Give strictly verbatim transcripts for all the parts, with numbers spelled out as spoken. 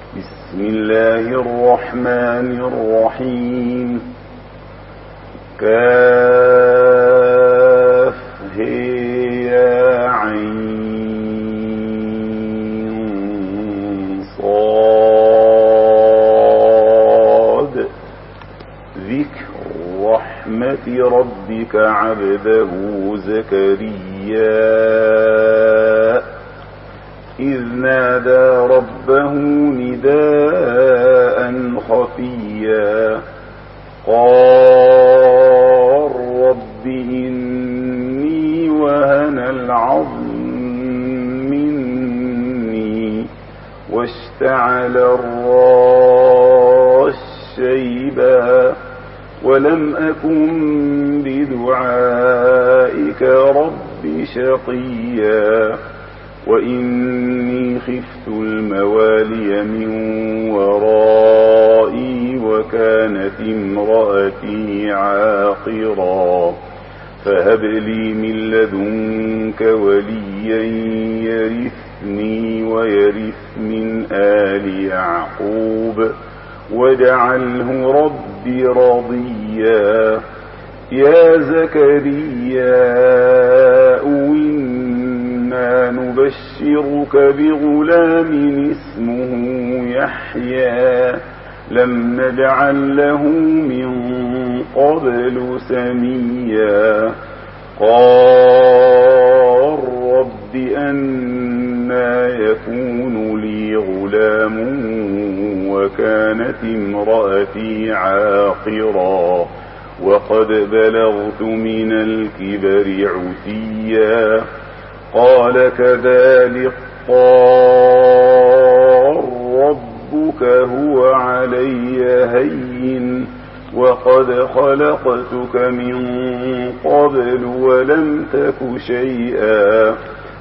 بسم الله الرحمن الرحيم. كاف يا عين صاد. ذكر رحمة ربك عبده زكريا إذ نادى ربه نداء خفيا قال رب إني وهن العظم مني واشتعل الرأس شيبا ولم أكن بدعائك رب شقيا وإني خفت الموالي من ورائي وكانت امرأتي عاقرا فهب لي من لدنك وليا يرثني ويرث من آل يعقوب واجعله ربي رضيا. يا زكريا إنا نبشرك بغلام اسمه يحيى لم نجعل له من قبل سميا قال رب أنى يكون لي غلام وكانت امرأتي عاقرا وقد بلغت من الكبر عتيا قال كذلك قال ربك هو علي هين وقد خلقتك من قبل ولم تك شيئا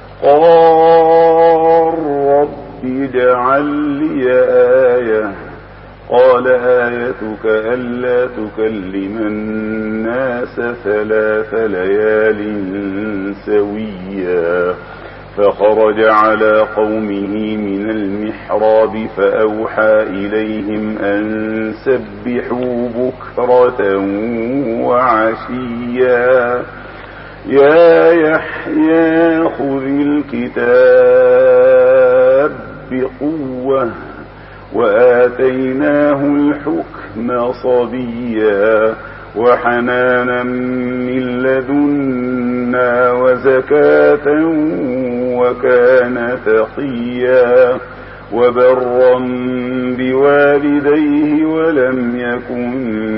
قال رب اجعل لي آية قال آيتك ألا تكلم الناس ثلاث ليال سويا فخرج على قومه من المحراب فأوحى إليهم أن سبحوا بكرة وعشيا يا يحيى خذ الكتاب بقوة وآتيناه الحكم صبيا وحنانا من لدنا وزكاة وكان تقيا وبرا بوالديه ولم يكن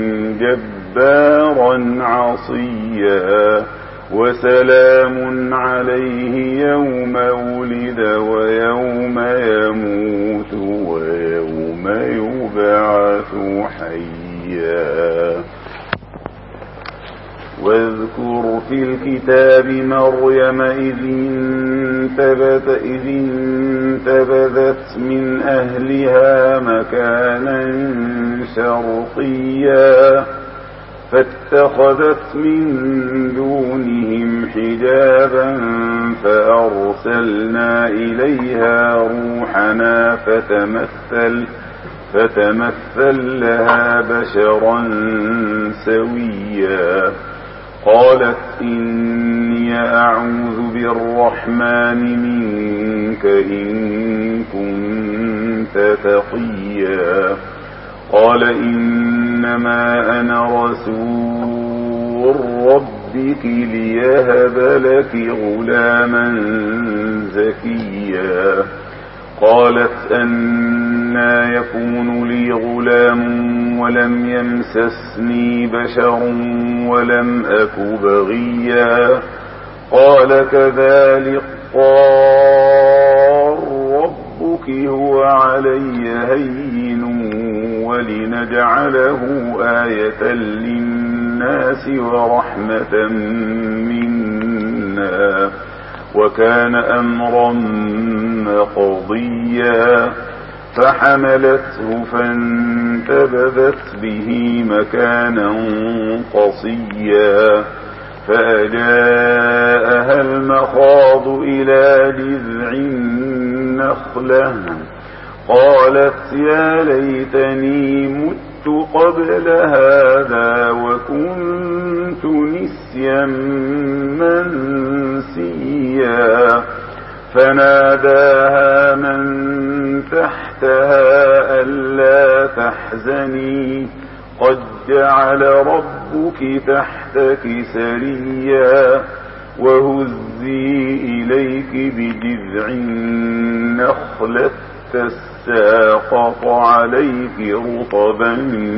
جبارا عصيا وسلام عليه يوم ولد ويوم يموت ويوم يبعث حيا. واذكر في الكتاب مريم إذ انتبذت, إذ انتبذت من أهلها مكانا شرقيا فاتخذت من دونهم حجابا فأرسلنا إليها روحنا فتمثل, فتمثل لها بشرا سويا قالت إني أعوذ بالرحمن منك إن كنت تقيا قال إنما أنا رسول ربك ليهب لك غلاما زكيا قالت أنى يكون لي غلام ولم يمسسني بشر ولم أك بغيا قال كذلك قال ربك هو علي هين ولنجعله آية للناس ورحمة منا وكان أمرا مقضيا فحملته فانتبذت به مكانا قصيا فأجاءها المخاض إلى جذع النخلة قالت يا ليتني مت قبل هذا وكنت نسيا منسيا فناداها من تحتها ألا تحزني قد جعل ربك تحتك سريا وهزي إليك بجذع النخلة تساقط عليك رطبا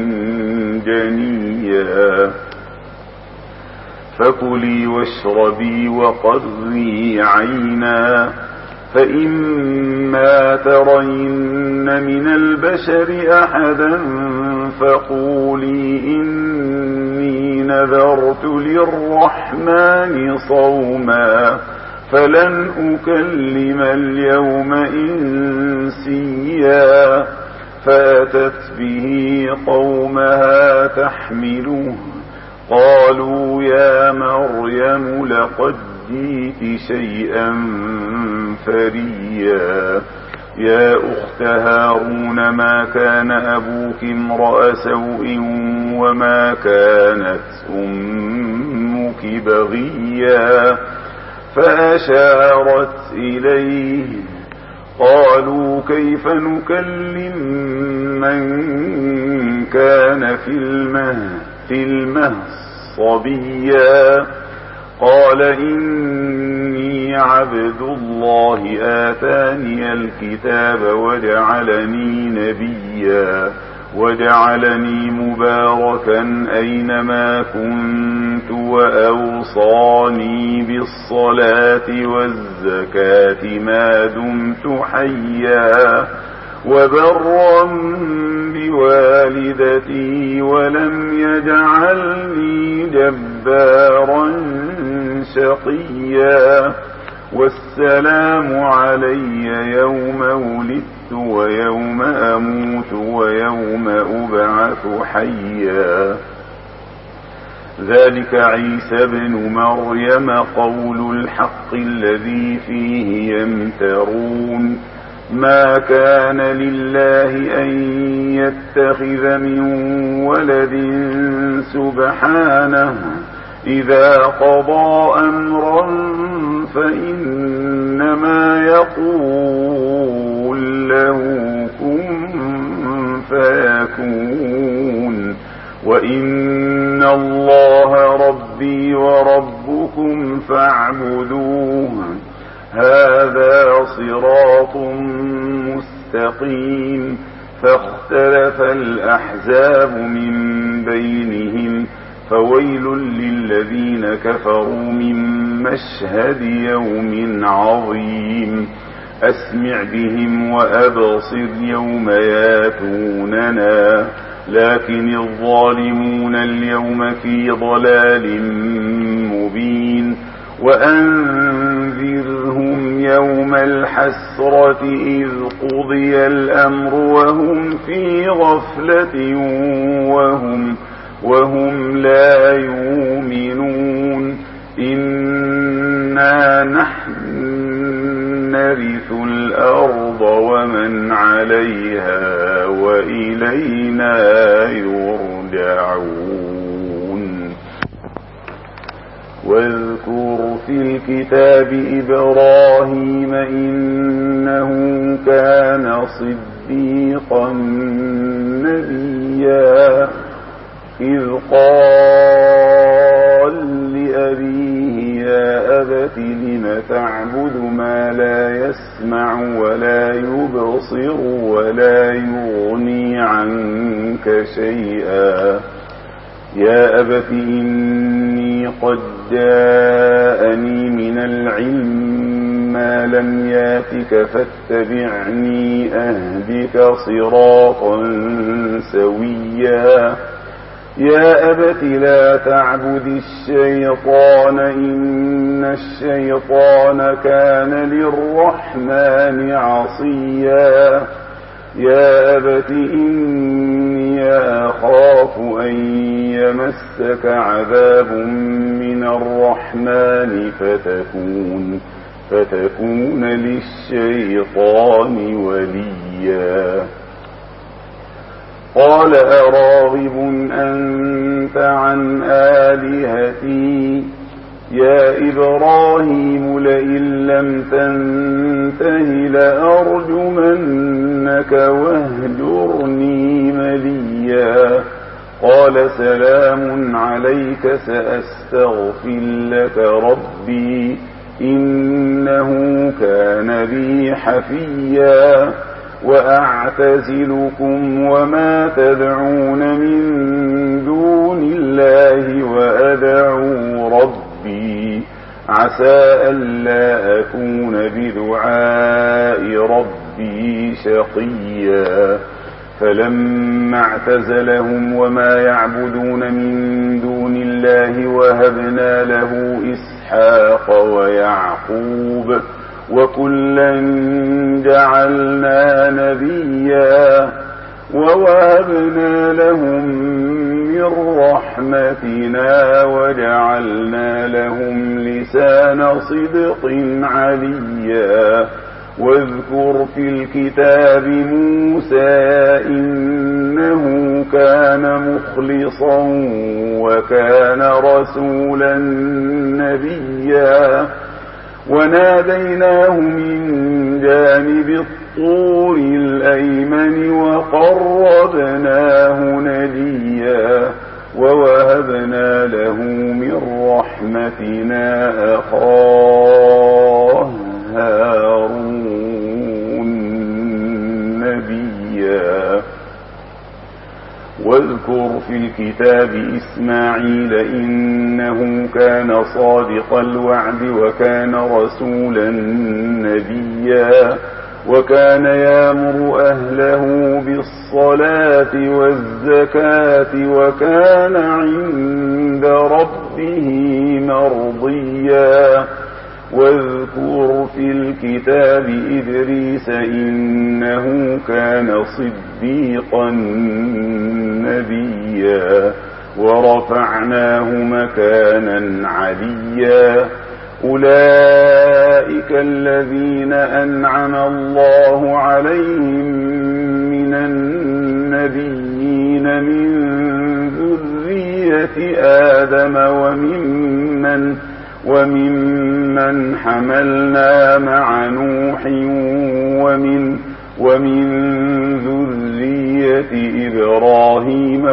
جنيا فكلي واشربي وقري عينا فإما ترين من البشر أحدا فقولي إني نذرت للرحمن صوما فلن أكلم اليوم إنسيا فأتت به قومها تحمله قالوا يا مريم لقد جئت شيئا فريا يا أخت هارون ما كان أبوك امرأ سوء وما كانت أمك بغيا فأشارت إليه قالوا كيف نكلم من كان في المهد في المهد صبيا قال إني عبد الله آتاني الكتاب وجعلني نبيا وجعلني مباركا أينما كنت وأوصاني بالصلاة والزكاة ما دمت حيا وبرا بوالدتي ولم يجعلني جبارا شقيا والسلام علي يوم ولدت ويوم أموت ويوم أبعث حيا ذلك عيسى بن مريم قول الحق الذي فيه يمترون ما كان لله أن يتخذ من ولد سبحانه إذا قضى أمرا فإنما يقول له كن فيكون وإن الله ربي وربكم فاعبدوه هذا صراط مستقيم فاختلف الأحزاب من بينهم فويل للذين كفروا من مشهد يوم عظيم أسمع بهم وأبصر يوم ياتوننا لكن الظالمون اليوم في ضلال مبين وأنذرهم يوم الحسرة إذ قضي الأمر وهم في غفلة وهم وهم لا يؤمنون إنا نحن نرث الأرض ومن عليها وإلينا يرجعون واذكر في الكتاب إبراهيم إنه كان صديقا نبيا إذ قال لأبيه يا أبت لم تعبد ما لا يسمع ولا يبصر ولا يغني عنك شيئا يا أبت إني قد جاءني من العلم ما لم ياتك فاتبعني أهدك صراطا سويا يا أبت لا تعبد الشيطان إن الشيطان كان للرحمن عصيا يا أبت إني أخاف أن يمسك عذاب من الرحمن فتكون فتكون للشيطان وليا. قال أراغب أنت عن آلهتي يا إبراهيم لئن لم تنته لأرجمنك واهجرني مليا. قال سلام عليك سأستغفر لك ربي إنه كان بي حفيا. وأعتزلكم وما تدعون من دون الله وأدعو ربي عسى ألا أكون بدعاء ربي شقيا. فلما اعتزلهم وما يعبدون من دون الله وهبنا له إسحاق ويعقوب وكلا جعلنا نبيا ووهبنا لهم من رحمتنا وجعلنا لهم لسان صدق عليا. واذكر في الكتاب موسى إنه كان مخلصا وكان رسولا نبيا. وناديناه من جانب الطور الأيمن وقربناه نجيا. ووهبنا له من رحمتنا أخاه هارون نبيا. واذكر في الكتاب إسماعيل إنه كان صادق الوعد وكان رسولا نبيا. وكان يأمر أهله بالصلاة والزكاة وكان عند ربه مرضيا. واذكر في الكتاب إدريس إنه كان صديقا نبيا. ورفعناه مكانا عليا. أولئك الذين أنعم الله عليهم من النبيين من ذرية آدم وممن وممن حملنا مع نوح ومن ومن ذرية إبراهيم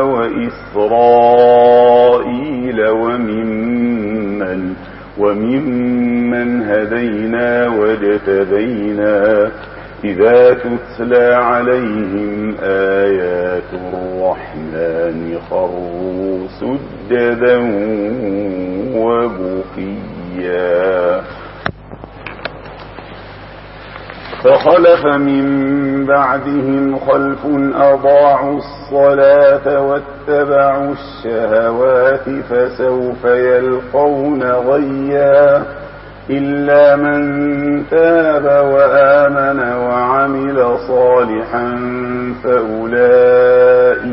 وإسرائيل وممن وممن هدينا واجتبينا. إذا تتلى عليهم آيات الرحمن خروا سجدا وبكيا. فخلف من بعدهم خلف أضاعوا الصلاة واتبعوا الشهوات فسوف يلقون غيا. إلا من تاب وآمن وعمل صالحا فأولئك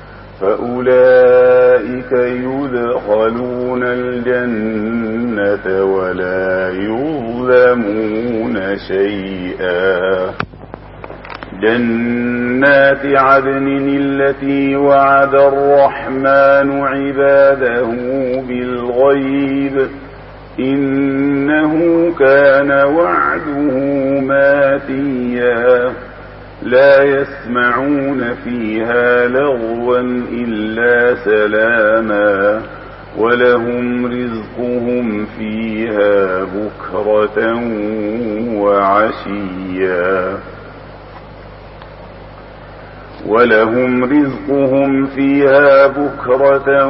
فأولئك يدخلون الجنة ولا يظلمون شيئا. جنات عدن التي وعد الرحمن عباده بالغيب إنه كان وعده ماتيا. لا يسمعون فيها لغوا إلا سلاما ولهم رزقهم فيها بكرة وعشيا ولهم رزقهم فيها بكرة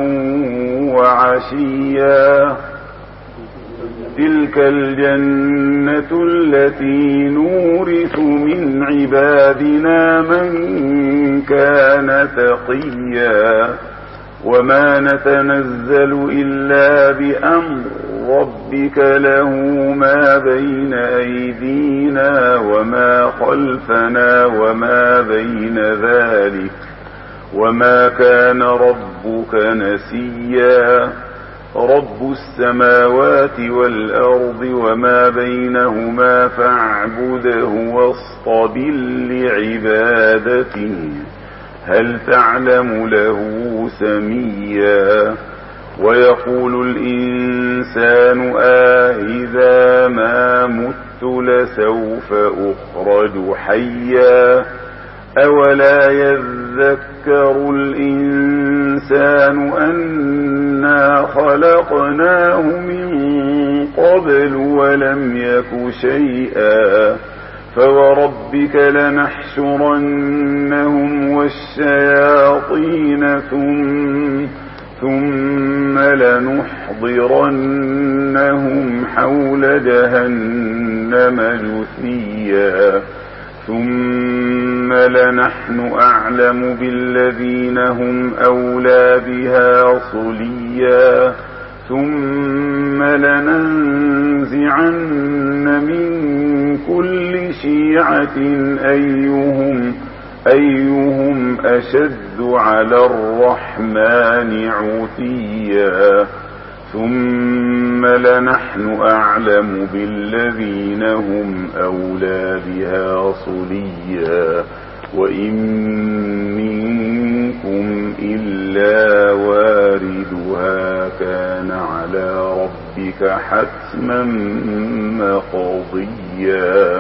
وعشيا. تلك الجنة التي نورث من عبادنا من كان تقيا. وما نتنزل إلا بأمر ربك له ما بين أيدينا وما خلفنا وما بين ذلك وما كان ربك نسيا. رب السماوات والأرض وما بينهما فاعبده واصطبر لعبادته هل تعلم له سميا ويقول الإنسان آئذا ما مت لسوف أخرج حيا أولا يذكر الإنسان أنا خلقناه من قبل ولم يك شيئا فوربك لنحشرنهم والشياطين ثم, ثم لنحضرنهم حول جهنم جثيا ثم لنحن أعلم بالذين هم أولى بها صليا ثم لننزعن من كل شيعة أيهم, أيهم أشد على الرحمن عتيا ثم لنحن أعلم بالذين هم أولى بها صليا وإن منكم إلا واردها كان على ربك حتما مقضيا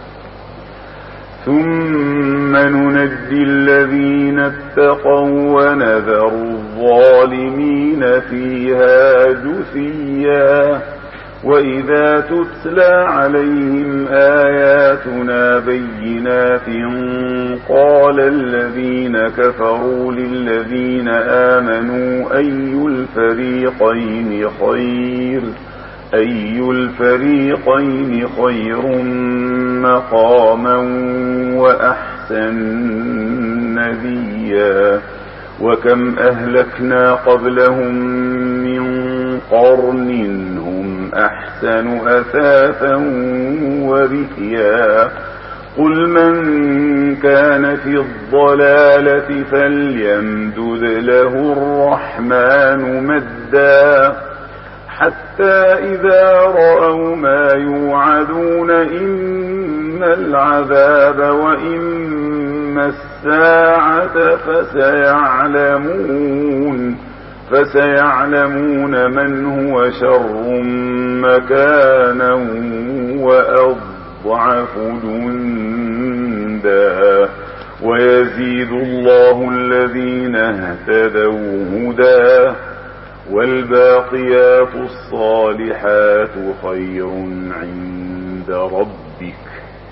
ثم ننجي الذين اتقوا ونذر الظالمين فيها جثيا وإذا تتلى عليهم آياتنا بينات قال الذين كفروا للذين آمنوا أي الفريقين خير أي الفريقين خير مقاما وأحسن نديا وكم أهلكنا قبلهم من قرن هم أحسن أثاثا ورئيا قل من كان في الضلالة فليمدد له الرحمن مدا حتى إذا رأوا ما يوعدون إما العذاب وإما الساعة فسيعلمون فسيعلمون من هو شر مكانا وأضعف جندا ويزيد الله الذين اهتدوا هدى والباقيات الصالحات خير عند ربك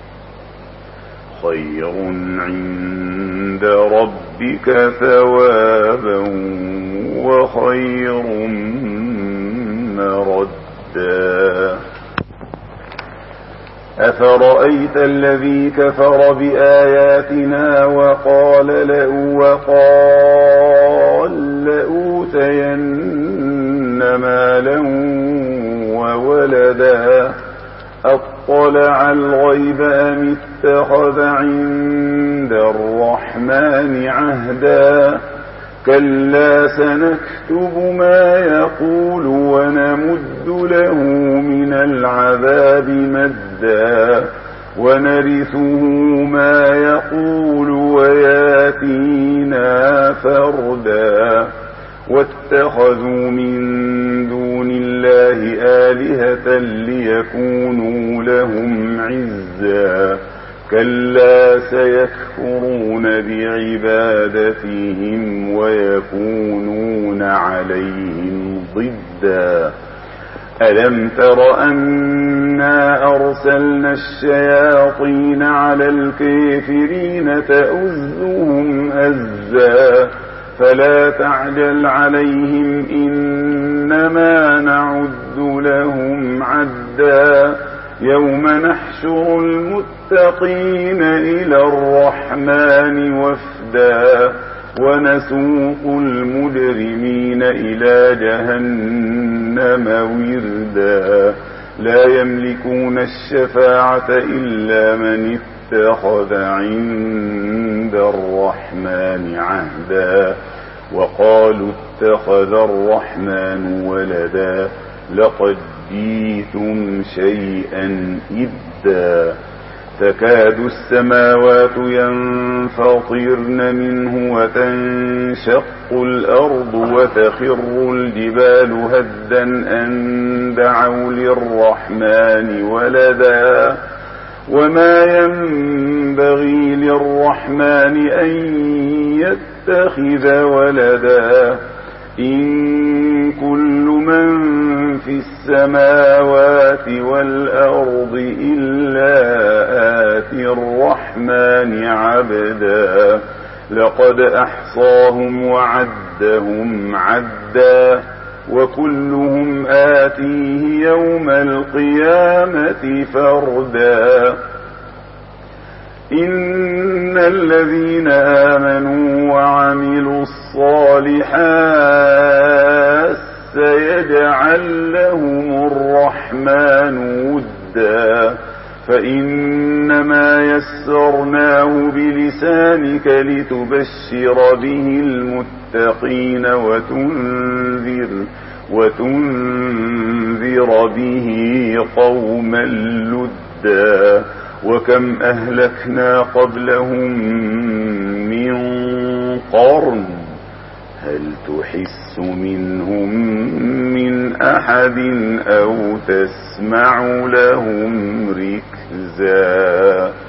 خير عند ربك ثوابا وخير مردا أفرأيت الذي كفر بآياتنا وقال لأو وقال لأوتين مالا وولدا أطلع الغيب أم اتخذ عند الرحمن عهدا كلا سنكتب ما يقول ونمد له من العذاب مدا ونرثه ما يقول وياتينا فردا واتخذوا من دون الله آلهة ليكونوا لهم عزا كلا سيكفرون بعبادتهم ويكونون عليهم ضدا ألم تر أنا أرسلنا الشياطين على الكافرين تؤزهم أزا فلا تعجل عليهم إنما نعد لهم عدا يوم نحشر المتقين إلى الرحمن وفدا ونسوق المجرمين إلى جهنم وردا لا يملكون الشفاعة إلا من اتخذ عند الرحمن عهدا وقالوا اتخذ الرحمن ولدا لقد جئتم شيئا إدا تكاد السماوات ينفطرن منه وتنشق الأرض وتخر الجبال هدا أن دعوا للرحمن ولدا وما ينبغي للرحمن أن يتخذ ولدا إن كل من في السماوات والأرض إلا آتي الرحمن عبدا لقد أحصاهم وعدهم عدا وكلهم آتيه يوم القيامة فردا إن الذين آمنوا وعملوا الصالحات سيجعل لهم الرحمن ودا فإنما يسرناه بلسانك لتبشر به المتقين وتنذر وتنذر به قوما لدا وكم أهلكنا قبلهم من قرن هل تحس منهم من أحد أو تسمع لهم ركزا